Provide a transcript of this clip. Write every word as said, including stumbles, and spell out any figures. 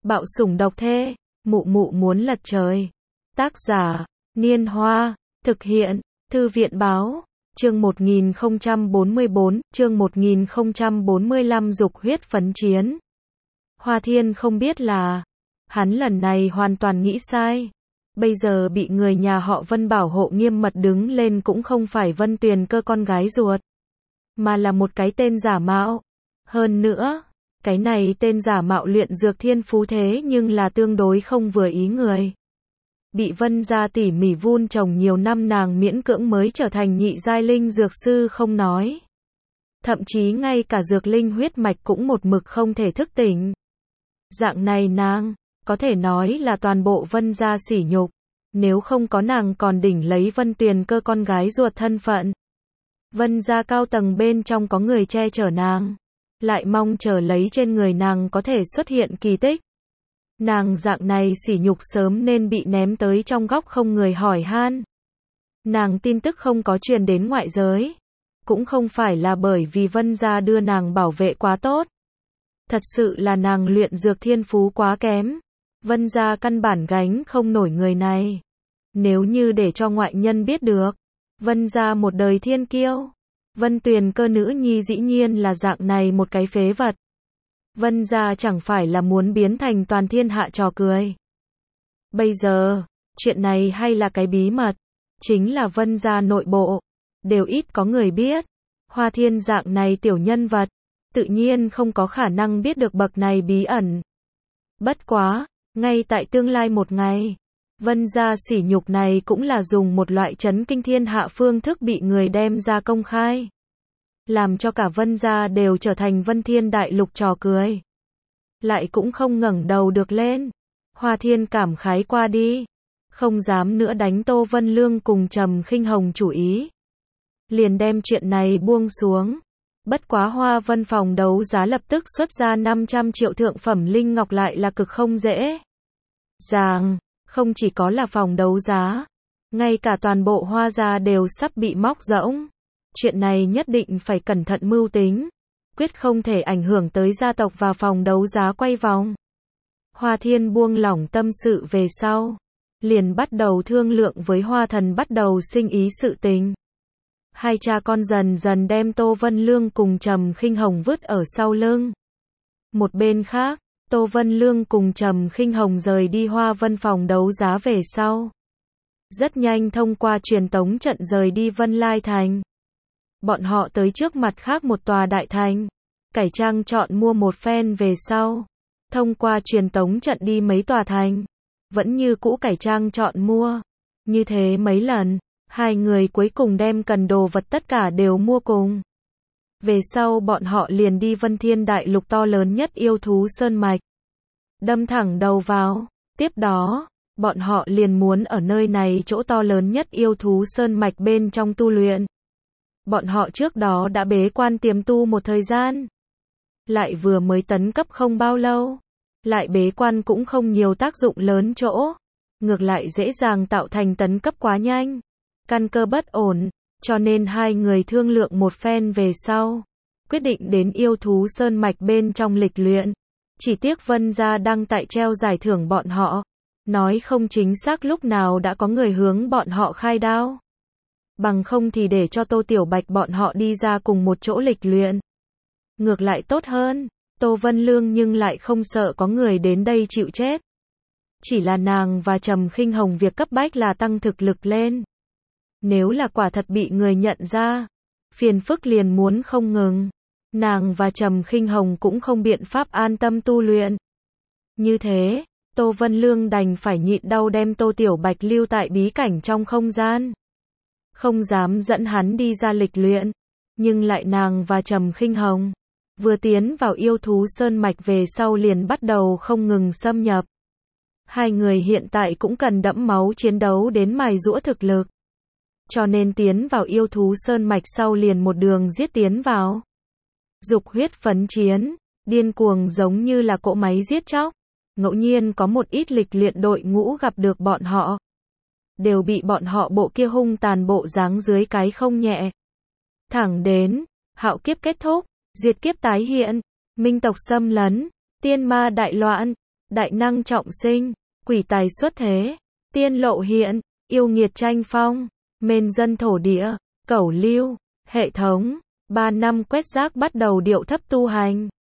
Bạo sủng độc thê, mụ mụ muốn lật trời. Tác giả, Niên Hoa, thực hiện, Thư viện báo, chương một nghìn không trăm bốn mươi bốn, chương một nghìn không trăm bốn mươi lăm dục huyết phấn chiến. Hoa Thiên không biết là, hắn lần này hoàn toàn nghĩ sai. Bây giờ bị người nhà họ Vân bảo hộ nghiêm mật đứng lên cũng không phải Vân Tuyền Cơ con gái ruột, mà là một cái tên giả mạo. Hơn nữa, cái này tên giả mạo luyện dược thiên phú thế nhưng là tương đối không vừa ý người. Bị Vân gia tỉ mỉ vun trồng nhiều năm nàng miễn cưỡng mới trở thành nhị giai linh dược sư không nói. Thậm chí ngay cả dược linh huyết mạch cũng một mực không thể thức tỉnh. Dạng này nàng, có thể nói là toàn bộ Vân gia sỉ nhục. Nếu không có nàng còn đỉnh lấy Vân Tuyền Cơ con gái ruột thân phận. Vân gia cao tầng bên trong có người che chở nàng, lại mong chờ lấy trên người nàng có thể xuất hiện kỳ tích. Nàng dạng này sỉ nhục sớm nên bị ném tới trong góc không người hỏi han. Nàng tin tức không có truyền đến ngoại giới, cũng không phải là bởi vì Vân gia đưa nàng bảo vệ quá tốt. Thật sự là nàng luyện dược thiên phú quá kém. Vân gia căn bản gánh không nổi người này. Nếu như để cho ngoại nhân biết được, Vân gia một đời thiên kiêu, Vân Tuyền Cơ nữ nhi dĩ nhiên là dạng này một cái phế vật. Vân gia chẳng phải là muốn biến thành toàn thiên hạ trò cười. Bây giờ, chuyện này hay là cái bí mật, chính là Vân gia nội bộ, đều ít có người biết. Hoa Thiên dạng này tiểu nhân vật, tự nhiên không có khả năng biết được bậc này bí ẩn. Bất quá, ngay tại tương lai một ngày, Vân gia sỉ nhục này cũng là dùng một loại chấn kinh thiên hạ phương thức bị người đem ra công khai. Làm cho cả Vân gia đều trở thành Vân Thiên đại lục trò cười. Lại cũng không ngẩng đầu được lên. Hoa Thiên cảm khái qua đi, không dám nữa đánh Tô Vân Lương cùng Trầm Khinh Hồng chủ ý. Liền đem chuyện này buông xuống. Bất quá Hoa Vân phòng đấu giá lập tức xuất ra năm trăm triệu thượng phẩm linh ngọc lại là cực không dễ dàng, không chỉ có là phòng đấu giá, ngay cả toàn bộ Hoa gia đều sắp bị móc rỗng. Chuyện này nhất định phải cẩn thận mưu tính, quyết không thể ảnh hưởng tới gia tộc và phòng đấu giá quay vòng. Hoa Thiên buông lỏng tâm sự về sau, liền bắt đầu thương lượng với Hoa Thần bắt đầu sinh ý sự tình. Hai cha con dần dần đem Tô Vân Lương cùng Trầm Khinh Hồng vứt ở sau lưng. Một bên khác, Tô Vân Lương cùng Trầm Khinh Hồng rời đi Hoa Vân phòng đấu giá về sau, rất nhanh thông qua truyền tống trận rời đi Vân Lai Thành. Bọn họ tới trước mặt khác một tòa đại thành, cải trang chọn mua một phen về sau, thông qua truyền tống trận đi mấy tòa thành, vẫn như cũ cải trang chọn mua. Như thế mấy lần, hai người cuối cùng đem cần đồ vật tất cả đều mua cùng. Về sau bọn họ liền đi Vân Thiên đại lục to lớn nhất yêu thú sơn mạch, đâm thẳng đầu vào. Tiếp đó, bọn họ liền muốn ở nơi này chỗ to lớn nhất yêu thú sơn mạch bên trong tu luyện. Bọn họ trước đó đã bế quan tiềm tu một thời gian, lại vừa mới tấn cấp không bao lâu, lại bế quan cũng không nhiều tác dụng lớn chỗ, ngược lại dễ dàng tạo thành tấn cấp quá nhanh, căn cơ bất ổn, cho nên hai người thương lượng một phen về sau, quyết định đến yêu thú sơn mạch bên trong lịch luyện. Chỉ tiếc Vân gia đăng tại treo giải thưởng bọn họ, nói không chính xác lúc nào đã có người hướng bọn họ khai đao. Bằng không thì để cho Tô Tiểu Bạch bọn họ đi ra cùng một chỗ lịch luyện, ngược lại tốt hơn. Tô Vân Lương nhưng lại không sợ có người đến đây chịu chết. Chỉ là nàng và Trầm Khinh Hồng việc cấp bách là tăng thực lực lên. Nếu là quả thật bị người nhận ra, phiền phức liền muốn không ngừng. Nàng và Trầm Khinh Hồng cũng không biện pháp an tâm tu luyện. Như thế, Tô Vân Lương đành phải nhịn đau đem Tô Tiểu Bạch lưu tại bí cảnh trong không gian, không dám dẫn hắn đi ra lịch luyện. Nhưng lại nàng và Trầm Khinh Hồng vừa tiến vào yêu thú sơn mạch về sau liền bắt đầu không ngừng xâm nhập. Hai người hiện tại cũng cần đẫm máu chiến đấu đến mài giũa thực lực, cho nên tiến vào yêu thú sơn mạch sau liền một đường giết tiến vào. Dục huyết phấn chiến, điên cuồng giống như là cỗ máy giết chóc. Ngẫu nhiên có một ít lịch luyện đội ngũ gặp được bọn họ, đều bị bọn họ bộ kia hung tàn bộ dáng dưới cái không nhẹ. Thẳng đến hạo kiếp kết thúc, diệt kiếp tái hiện, minh tộc xâm lấn, tiên ma đại loạn, đại năng trọng sinh, quỷ tài xuất thế, tiên lộ hiện, yêu nghiệt tranh phong, mên dân thổ địa, cẩu lưu, hệ thống, ba năm quét rác bắt đầu điệu thấp tu hành.